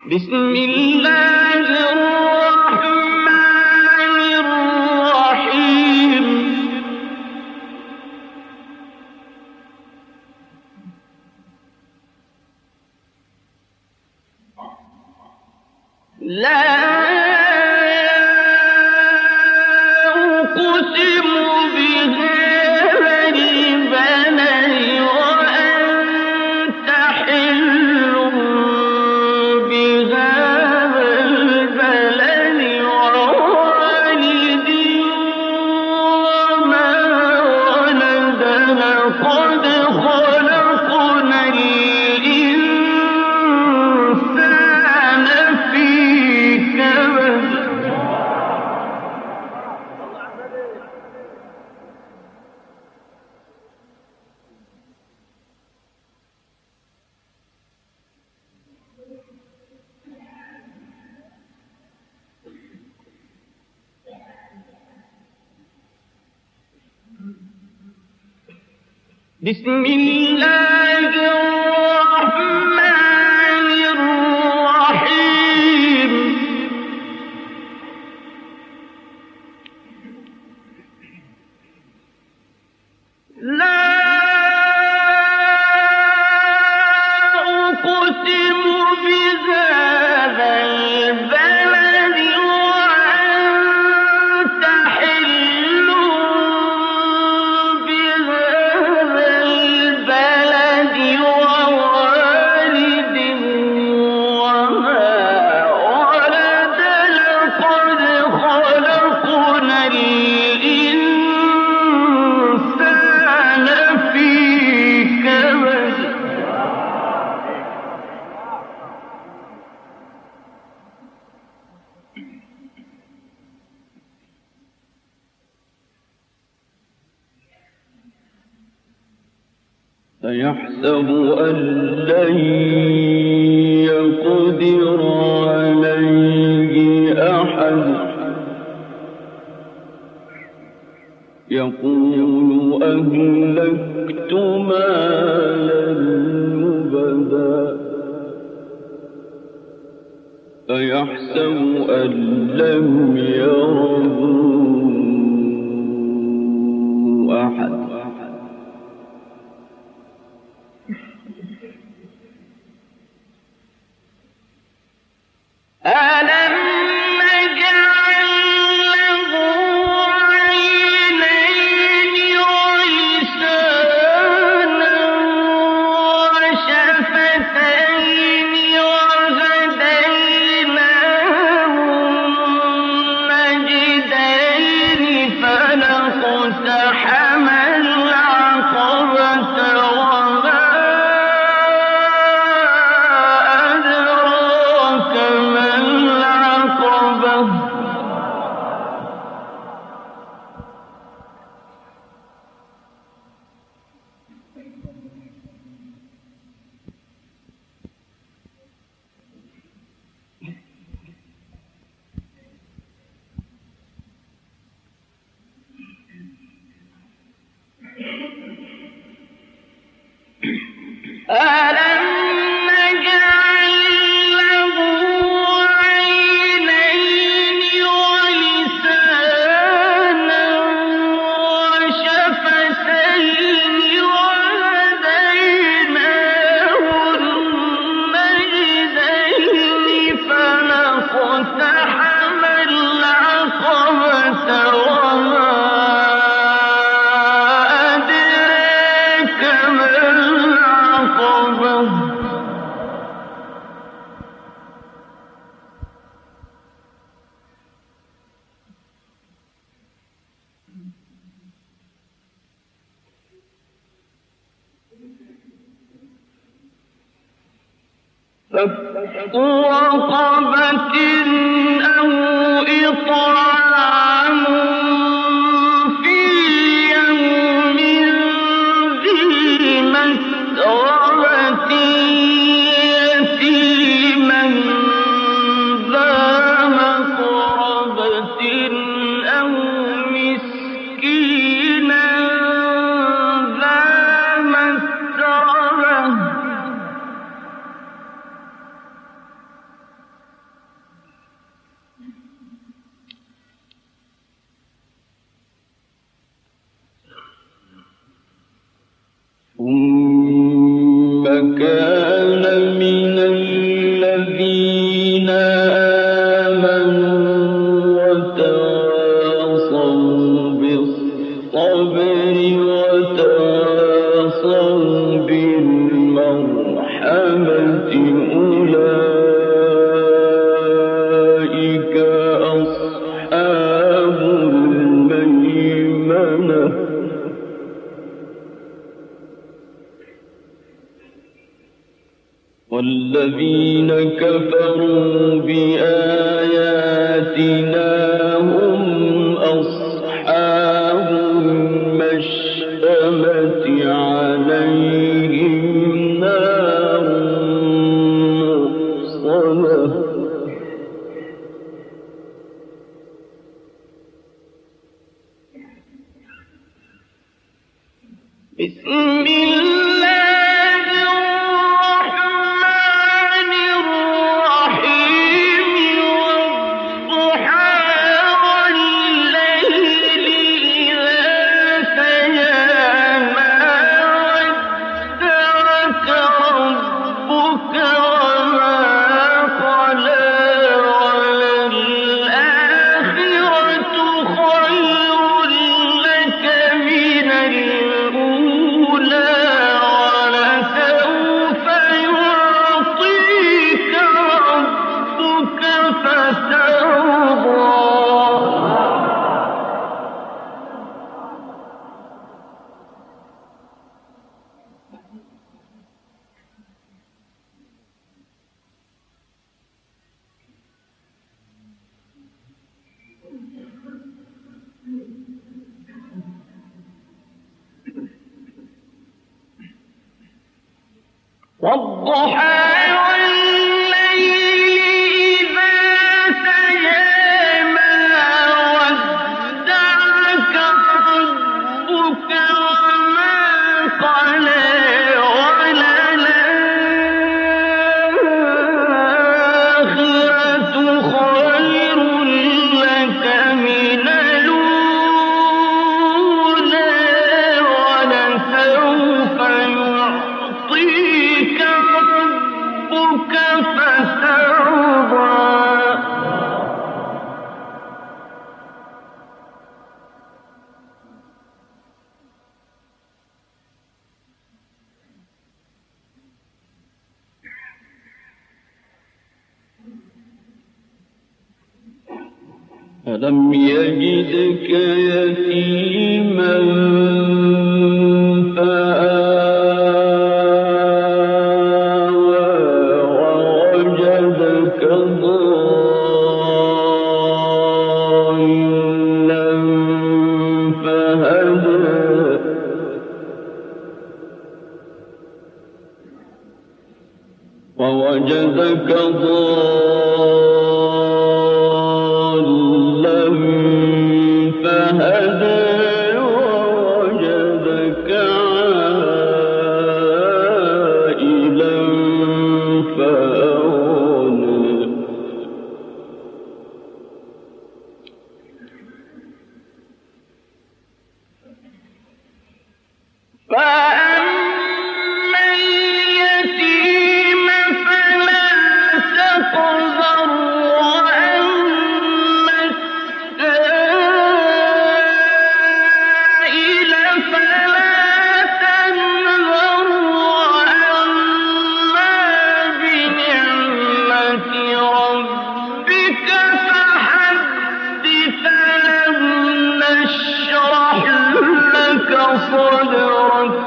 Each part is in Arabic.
بسم الله الرحمن الرحيم. لا أقسم بهذا البلد وأنت حل بهذا البلد ووالد وما ولد لقد خلقنا الإنسان في كبد. بسم الله الرحمن الرحيم. لا أقسم بهذا البلد وأنت حل بهذا البلد ووالد وما ولد لقد خلقنا الإنسان في كبد. أيحسب أن لن يقدر عليه أحد يقول أهلكت مالا لبدا أيحسب أن لم يره أحد ألم نجعل له عينين ولسانا وشفتين وهديناه النجدين فلاقتحم العقبة وما أدراك ما العقبة ألم نجعل له عينين ولسانا وشفتين وهديناه النجدين فلاقتحم العقبة وما أدراك ما العقبة فك رقبة أو إطعام في يوم ذي مسغبة يتيما ذا مقربة أو مسكينا ذا مسربة كان من الذين آمنوا وتواصوا بالصبر وتواصوا بالمرحمة أولئك أصحاب الميمنة والذين كفروا بآياتنا هم أصحاب المشأمة عليهم نار مؤصدة بسم الله الرحمن الرحيم والضحى والليل إذا سجى ما ودعك ربك وما قلى وللآخرة خير لك من الأولى ولسوف يعطيك ربك فترضى والضحى والليل إذا سجى ما ودعك ربك وما قلى وللآخرة خير لك من الأولى ولسوف يعطيك ربك فترضى ألم يجدك يتيما فآوى ووجدك ضالا فهدى ووجدك ضالا فهدى ووجدك عائلا فأغنى فأما اليتيم فلا تقهر وأما السائل فلا تنهر وأما بنعمة ربك فحدث ألم نشرح لك صدرك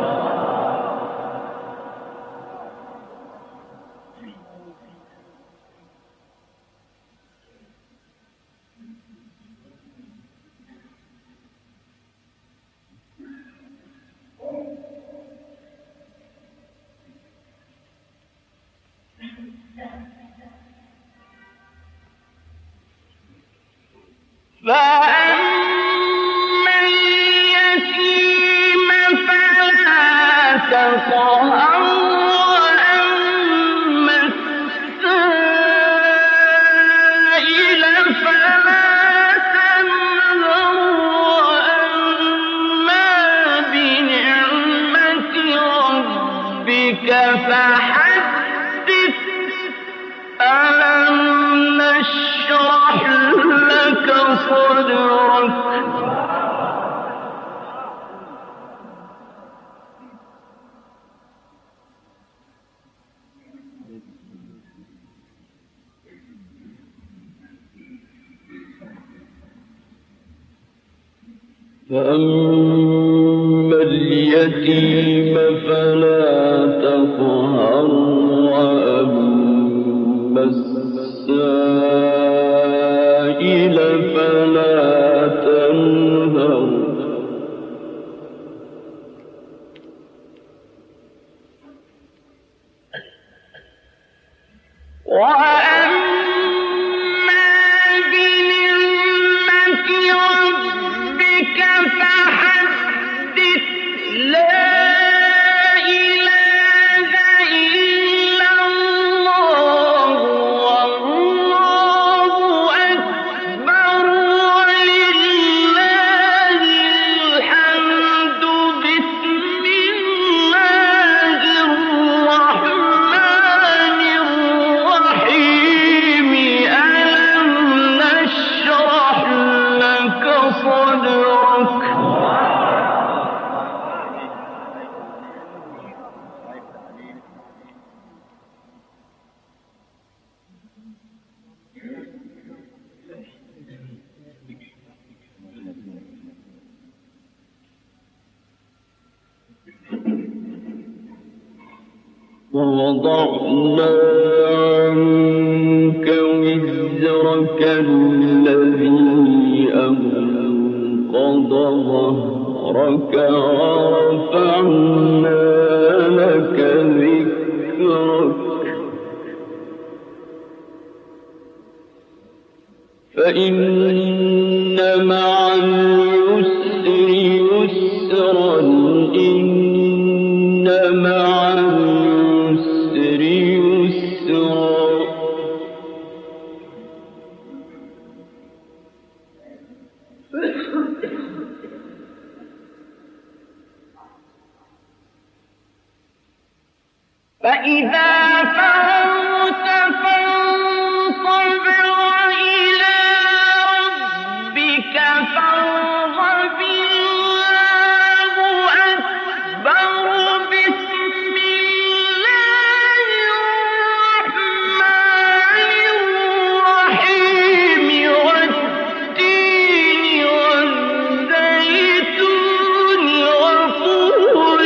فأما اليتيم فلا تقهر وأما السائل فلا تنهر وأما بنعمة ربك صدرك فأما اليتيم فلا تقهر وأما السائل فلا تنهر ووضعنا عنك وزرك الذي أنقض ظهرك ورفعنا لك ذكرك فإن مع العسر يسرا إن مع العسر يسرا فإذا فرغت فانصب وإلى ربك فارغب الله أكبر بسم الله الرحمن الرحيم والتين والزيتون وطور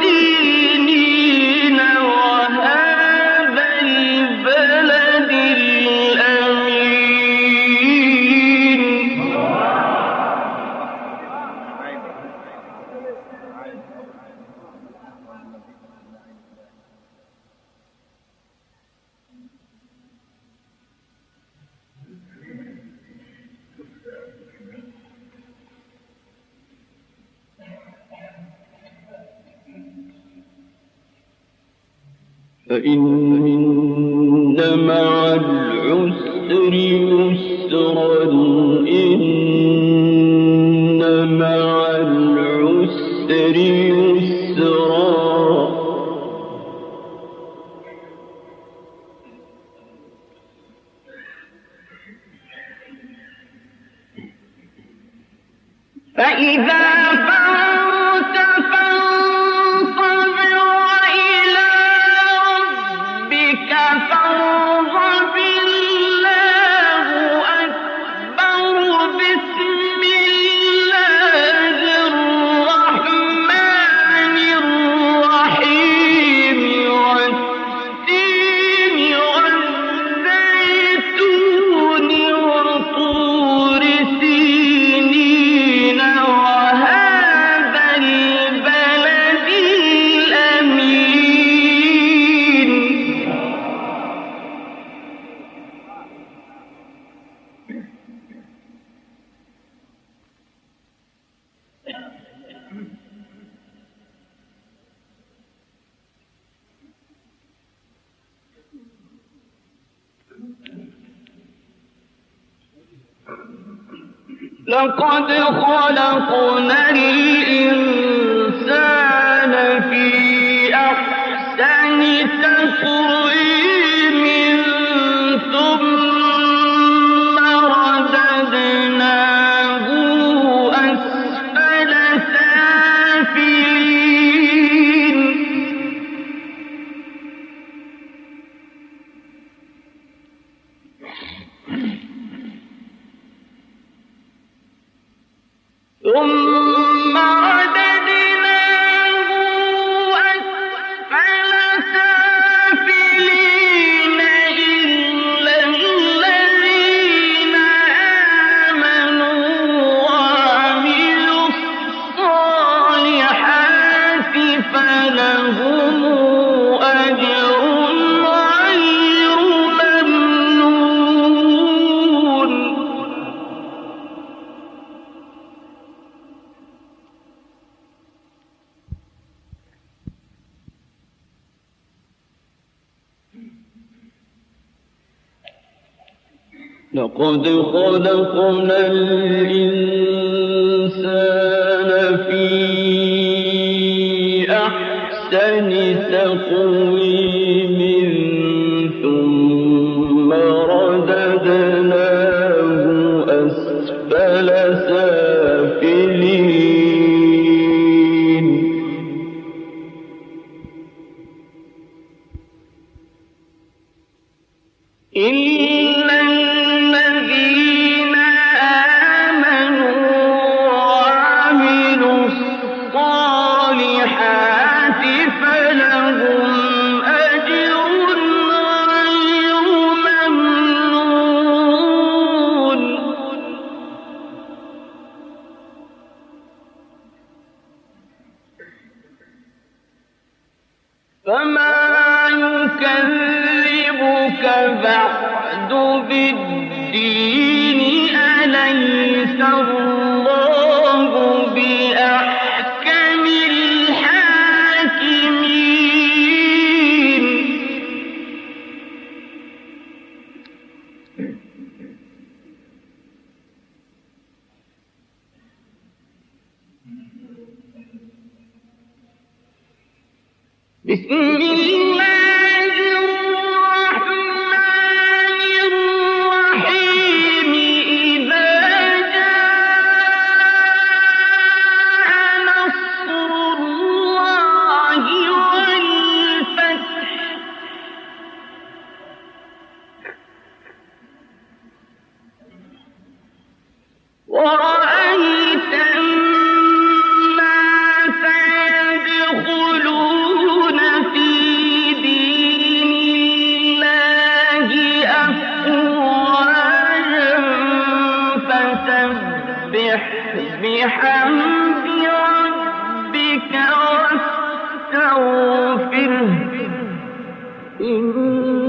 سينين وهذا البلد الأمين فإن مع العسر يسرا إن مع العسر يسرا فإذا فرغت فانصب وإلى ربك فارغب الله أكبر بسم الله الرحمن الرحيم والتين والزيتون وطور سينين وهذا البلد الأمين لقد خلقنا الإنسان في أحسن تقويم ثم رددناه لقد خلقنا الإنسان في أحسن تقويم ثم رددناه أسفل سافلين إلا الذين آمنوا وعملوا الصالحات فلهم أجر غير ممنون فما يكذبك بعد بالدين أليس الله بأحكم الحاكمين بسم الله الرحمن الرحيم إذا جاء نصر الله والفتح ورأيت الناس يدخلون في دين الله أفواجا فسبح بحمد ربك واستغفره